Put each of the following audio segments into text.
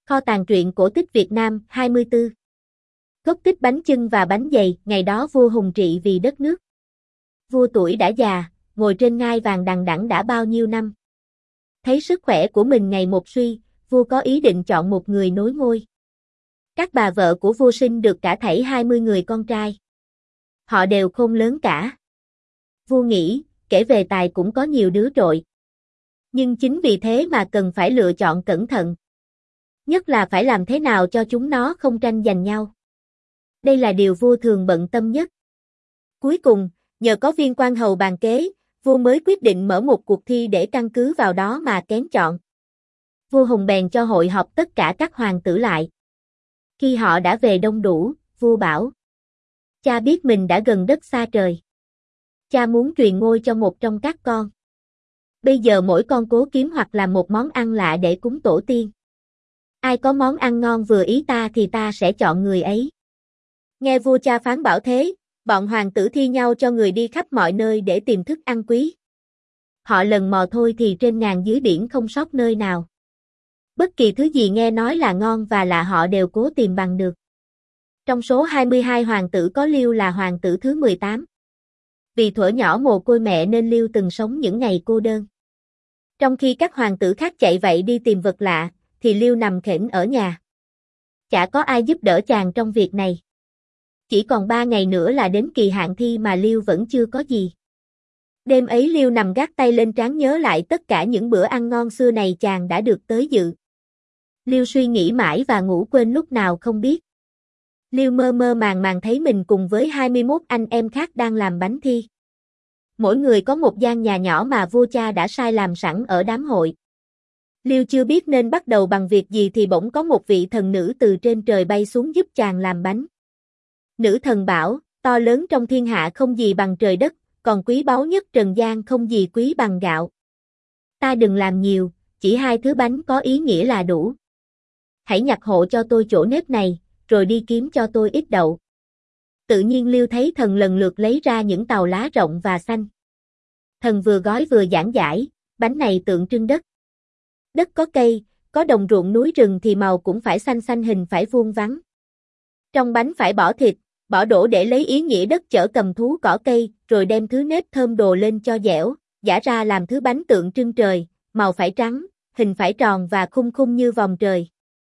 Kho tàng truyện cổ tích Việt Nam 24. Gốc tích bánh chưng và bánh dày, ngày đó vua Hùng trị vì đất nước. Vua tuổi đã già, ngồi trên ngai vàng đằng đẵng đã bao nhiêu năm. Thấy sức khỏe của mình ngày một suy, vua có ý định chọn một người nối ngôi. Các bà vợ của vua sinh được cả thảy 20 người con trai. Họ đều khôn lớn cả. Vua nghĩ, kể về tài cũng có nhiều đứa trội. Nhưng chính vì thế mà cần phải lựa chọn cẩn thận. Nhất là phải làm thế nào cho chúng nó không tranh giành nhau. Đây là điều vua thường bận tâm nhất. Cuối cùng, nhờ có viên quan hầu bàn kế, vua mới quyết định mở một cuộc thi để căn cứ vào đó mà kén chọn. Vua Hùng bèn cho hội họp tất cả các hoàng tử lại. Khi họ đã về đông đủ, vua bảo: Cha biết mình đã gần đất xa trời. Cha muốn truyền ngôi cho một trong các con. Bây giờ mỗi con cố kiếm hoặc làm một món ăn lạ để cúng tổ tiên. Ai có món ăn ngon vừa ý ta thì ta sẽ chọn người ấy. Nghe vua cha phán bảo thế, bọn hoàng tử thi nhau cho người đi khắp mọi nơi để tìm thức ăn quý. Họ lần mò thôi thì trên ngàn dưới biển không sót nơi nào. Bất kỳ thứ gì nghe nói là ngon và lạ họ đều cố tìm bằng được. Trong số 22 hoàng tử có Liêu là hoàng tử thứ 18. Vì thuở nhỏ mồ côi mẹ nên Liêu từng sống những ngày cô đơn. Trong khi các hoàng tử khác chạy vậy đi tìm vật lạ, thì Liêu nằm khểnh ở nhà. Chả có ai giúp đỡ chàng trong việc này. Chỉ còn 3 ngày nữa là đến kỳ hạn thi mà Liêu vẫn chưa có gì. Đêm ấy Liêu nằm gác tay lên trán nhớ lại tất cả những bữa ăn ngon xưa này chàng đã được tới dự. Liêu suy nghĩ mãi và ngủ quên lúc nào không biết. Liêu mơ mơ màng màng thấy mình cùng với 21 anh em khác đang làm bánh thi. Mỗi người có một gian nhà nhỏ mà vua cha đã sai làm sẵn ở đám hội. Liêu chưa biết nên bắt đầu bằng việc gì thì bỗng có một vị thần nữ từ trên trời bay xuống giúp chàng làm bánh. Nữ thần bảo, to lớn trong thiên hạ không gì bằng trời đất, còn quý báu nhất trần gian không gì quý bằng gạo. Ta đừng làm nhiều, chỉ 2 thứ bánh có ý nghĩa là đủ. Hãy nhặt hộ cho tôi chỗ nếp này, rồi đi kiếm cho tôi ít đậu. Tự nhiên Liêu thấy thần lần lượt lấy ra những tàu lá rộng và xanh. Thần vừa gói vừa giảng giải, bánh này tượng trưng đất. Đất có cây, có đồng ruộng núi rừng thì màu cũng phải xanh xanh, hình phải vuông vắn. Trong bánh phải bỏ thịt, bỏ đỗ để lấy ý nghĩa đất chở cầm thú cỏ cây, rồi đem thứ nếp thơm đồ lên cho dẻo, giã ra làm thứ bánh tượng trưng trời, màu phải trắng, hình phải tròn và khung khung như vòng trời.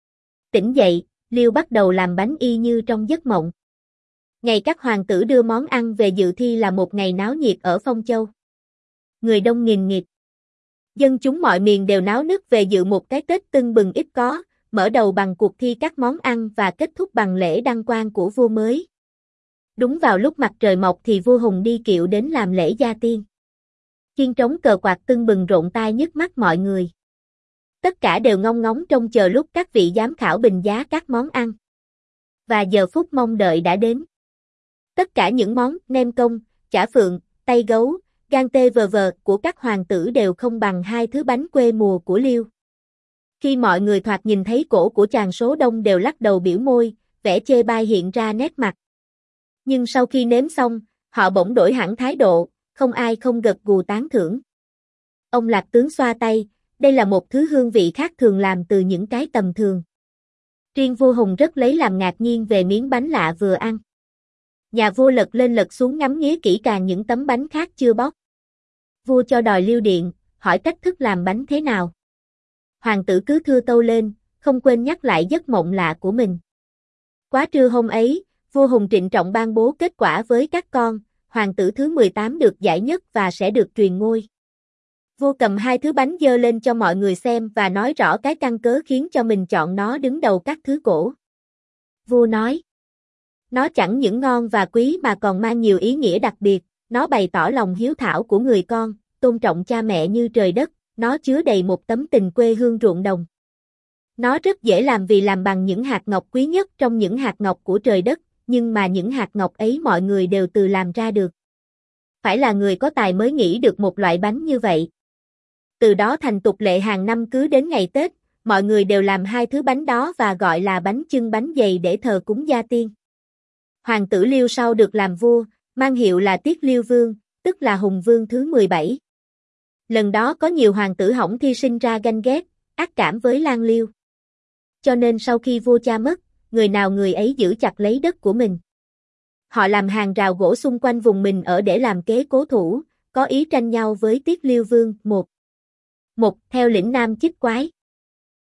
Tỉnh dậy, Liêu bắt đầu làm bánh y như trong giấc mộng. Ngày các hoàng tử đưa món ăn về dự thi là một ngày náo nhiệt ở Phong Châu. Người đông nghìn nghịt. Dân chúng mọi miền đều náo nức về dự một cái Tết tưng bừng ít có, mở đầu bằng cuộc thi các món ăn và kết thúc bằng lễ đăng quang của vua mới. Đúng vào lúc mặt trời mọc thì vua Hùng đi kiệu đến làm lễ gia tiên. Chiên trống cờ quạt tưng bừng rộn tai nhức mắt mọi người. Tất cả đều ngóng ngóng trông chờ lúc các vị giám khảo bình giá các món ăn. Và giờ phút mong đợi đã đến. Tất cả những món nem công, chả phượng, tay gấu, gan tê của các hoàng tử đều không bằng 2 thứ bánh quê mùa của Liêu. Khi mọi người thoạt nhìn thấy cổ của chàng số đông đều lắc đầu biểu môi, vẻ chê bai hiện ra nét mặt. Nhưng sau khi nếm xong, họ bỗng đổi hẳn thái độ, không ai không gật gù tán thưởng. Ông Lạc tướng xoa tay, đây là một thứ hương vị khác thường làm từ những cái tầm thường. Riêng vua Hùng rất lấy làm ngạc nhiên về miếng bánh lạ vừa ăn. Nhà vua lật lên lật xuống ngắm nghía kỹ càng những tấm bánh khác chưa bóc. Vua cho đòi Liêu điện, hỏi cách thức làm bánh thế nào. Hoàng tử cứ thưa tâu lên, không quên nhắc lại giấc mộng lạ của mình. Quá trưa hôm ấy, vua Hùng trịnh trọng ban bố kết quả với các con, hoàng tử thứ 18 được giải nhất và sẽ được truyền ngôi. Vua cầm 2 thứ bánh dơ lên cho mọi người xem và nói rõ cái căn cớ khiến cho mình chọn nó đứng đầu các thứ cổ. Vua nói, nó chẳng những ngon và quý mà còn mang nhiều ý nghĩa đặc biệt, nó bày tỏ lòng hiếu thảo của người con, tôn trọng cha mẹ như trời đất, nó chứa đầy một tấm tình quê hương ruộng đồng. Nó rất dễ làm vì làm bằng những hạt ngọc quý nhất trong những hạt ngọc của trời đất, nhưng mà những hạt ngọc ấy mọi người đều tự làm ra được. Phải là người có tài mới nghĩ được một loại bánh như vậy. Từ đó thành tục lệ hàng năm cứ đến ngày Tết, mọi người đều làm 2 thứ bánh đó và gọi là bánh chưng bánh dày để thờ cúng gia tiên. Hoàng tử Liêu sau được làm vua, mang hiệu là Tiết Liêu Vương, tức là Hùng Vương thứ 17. Lần đó có nhiều hoàng tử hỏng thi sinh ra ganh ghét, ác cảm với Lan Liêu. cho nên sau khi vua cha mất, người nào người ấy giữ chặt lấy đất của mình. Họ làm hàng rào gỗ xung quanh vùng mình ở để làm kế cố thủ, có ý tranh nhau với Tiết Liêu Vương. Một theo lĩnh Nam Chích Quái.